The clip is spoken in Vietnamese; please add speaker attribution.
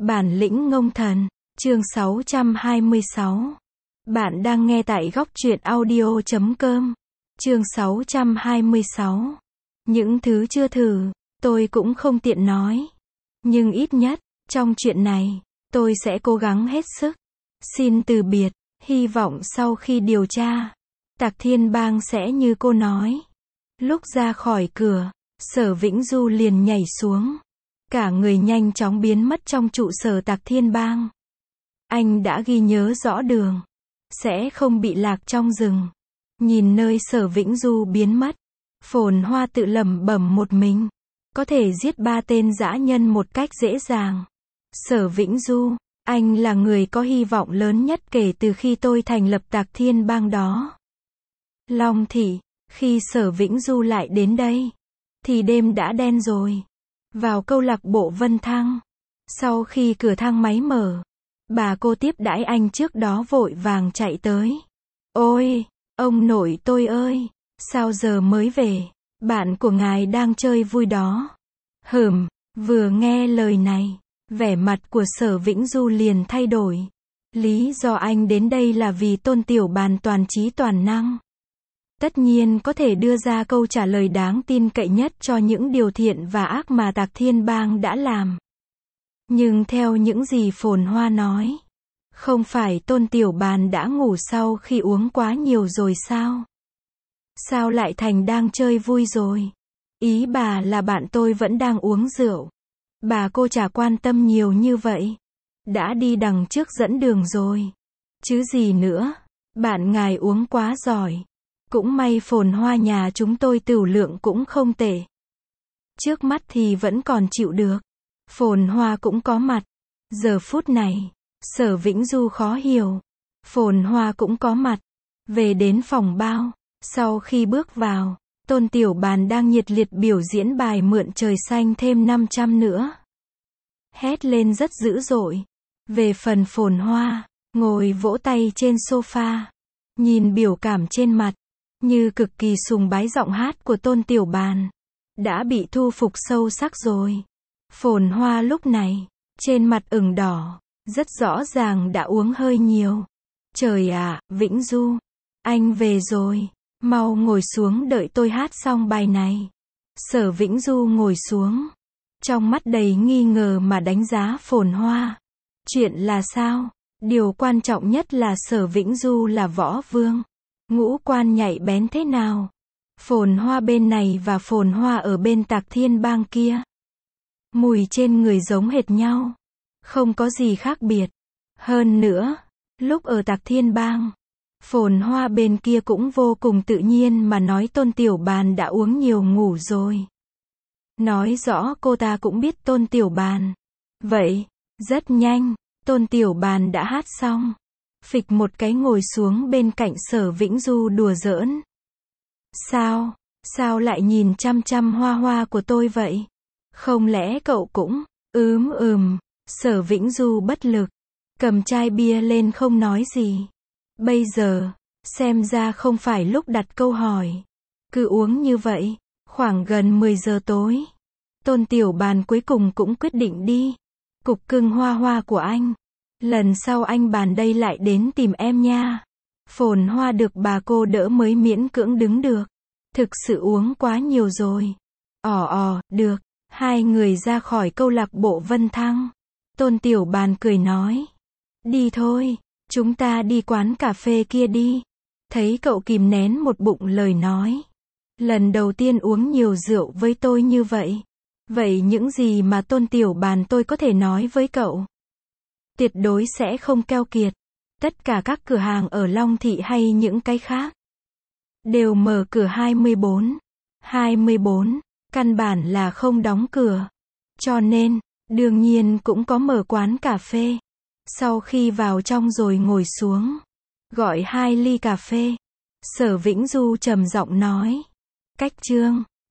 Speaker 1: Bản lĩnh ngông thần, chương 626. Bạn đang nghe tại góc truyện audio.com. Chương 626. Những thứ chưa thử, tôi cũng không tiện nói. Nhưng ít nhất, trong chuyện này, tôi sẽ cố gắng hết sức. Xin từ biệt, hy vọng sau khi điều tra, Tạc Thiên Bang sẽ như cô nói. Lúc ra khỏi cửa, Sở Vĩnh Du liền nhảy xuống. Cả người nhanh chóng biến mất trong trụ sở Tạc Thiên Bang. Anh đã ghi nhớ rõ đường, sẽ không bị lạc trong rừng. Nhìn nơi Sở Vĩnh Du biến mất, Phồn Hoa tự lẩm bẩm một mình. Có thể giết 3 tên dã nhân một cách dễ dàng. Sở Vĩnh Du, anh là người có hy vọng lớn nhất kể từ khi tôi thành lập Tạc Thiên Bang đó. Long Thị, khi Sở Vĩnh Du lại đến đây, thì đêm đã đen rồi. Vào câu lạc bộ Vân Thăng, sau khi cửa thang máy mở, bà cô tiếp đãi anh trước đó vội vàng chạy tới. Ôi, ông nội tôi ơi, sao giờ mới về? Bạn của ngài đang chơi vui đó. Vừa nghe lời này, vẻ mặt của Sở Vĩnh Du liền thay đổi. Lý do anh đến đây là vì Tôn Tiểu Bàn toàn trí toàn năng. Tất nhiên có thể đưa ra câu trả lời đáng tin cậy nhất cho những điều thiện và ác mà Tạc Thiên Bang đã làm. Nhưng theo những gì Phồn Hoa nói, không phải Tôn Tiểu Bàn đã ngủ sau khi uống quá nhiều rồi sao? Sao lại thành đang chơi vui rồi? Ý bà là bạn tôi vẫn đang uống rượu. Bà cô chả quan tâm nhiều như vậy. Đã đi đằng trước dẫn đường rồi. Chứ gì nữa, bạn ngài uống quá giỏi. Cũng may Phồn Hoa nhà chúng tôi tửu lượng cũng không tệ. Trước mắt thì vẫn còn chịu được. Phồn Hoa cũng có mặt. Giờ phút này, Sở Vĩnh Du khó hiểu. Phồn Hoa cũng có mặt. Về đến phòng bao. Sau khi bước vào, Tôn Tiểu Bàn đang nhiệt liệt biểu diễn bài Mượn Trời Xanh thêm 500 nữa. Hét lên rất dữ dội. Về phần Phồn Hoa, ngồi vỗ tay trên sofa. Nhìn biểu cảm trên mặt, như cực kỳ sùng bái giọng hát của Tôn Tiểu Bàn. Đã bị thu phục sâu sắc rồi. Phồn Hoa lúc này, trên mặt ửng đỏ, rất rõ ràng đã uống hơi nhiều. Trời ạ, Vĩnh Du, anh về rồi, mau ngồi xuống đợi tôi hát xong bài này. Sở Vĩnh Du ngồi xuống, trong mắt đầy nghi ngờ mà đánh giá Phồn Hoa. Chuyện là sao? Điều quan trọng nhất là Sở Vĩnh Du là võ vương. Ngũ quan nhạy bén thế nào? Phồn Hoa bên này và Phồn Hoa ở bên Tạc Thiên Bang kia. Mùi trên người giống hệt nhau. Không có gì khác biệt. Hơn nữa, lúc ở Tạc Thiên Bang, Phồn Hoa bên kia cũng vô cùng tự nhiên mà nói Tôn Tiểu Bàn đã uống nhiều ngủ rồi. Nói rõ cô ta cũng biết Tôn Tiểu Bàn. Vậy, rất nhanh, Tôn Tiểu Bàn đã hát xong. Phịch một cái ngồi xuống bên cạnh Sở Vĩnh Du đùa giỡn. Sao lại nhìn chăm chăm Hoa Hoa của tôi vậy? Không lẽ cậu cũng, Sở Vĩnh Du bất lực, cầm chai bia lên không nói gì. Bây giờ, xem ra không phải lúc đặt câu hỏi. Cứ uống như vậy, khoảng gần 10 giờ tối. Tôn Tiểu Bàn cuối cùng cũng quyết định đi. Cục cưng Hoa Hoa của anh. Lần sau anh Bàn đây lại đến tìm em nha. Phồn Hoa được bà cô đỡ mới miễn cưỡng đứng được. Thực sự uống quá nhiều rồi. Được. Hai người ra khỏi câu lạc bộ Vân Thăng. Tôn Tiểu Bàn cười nói. Đi thôi, chúng ta đi quán cà phê kia đi. Thấy cậu kìm nén một bụng lời nói. Lần đầu tiên uống nhiều rượu với tôi như vậy. Vậy những gì mà Tôn Tiểu Bàn tôi có thể nói với cậu? Tuyệt đối sẽ không keo kiệt. Tất cả các cửa hàng ở Long Thị hay những cái khác đều mở cửa 24, căn bản là không đóng cửa. Cho nên, đương nhiên cũng có mở quán cà phê. Sau khi vào trong rồi ngồi xuống, gọi 2 ly cà phê. Sở Vĩnh Du trầm giọng nói. Cách Trương,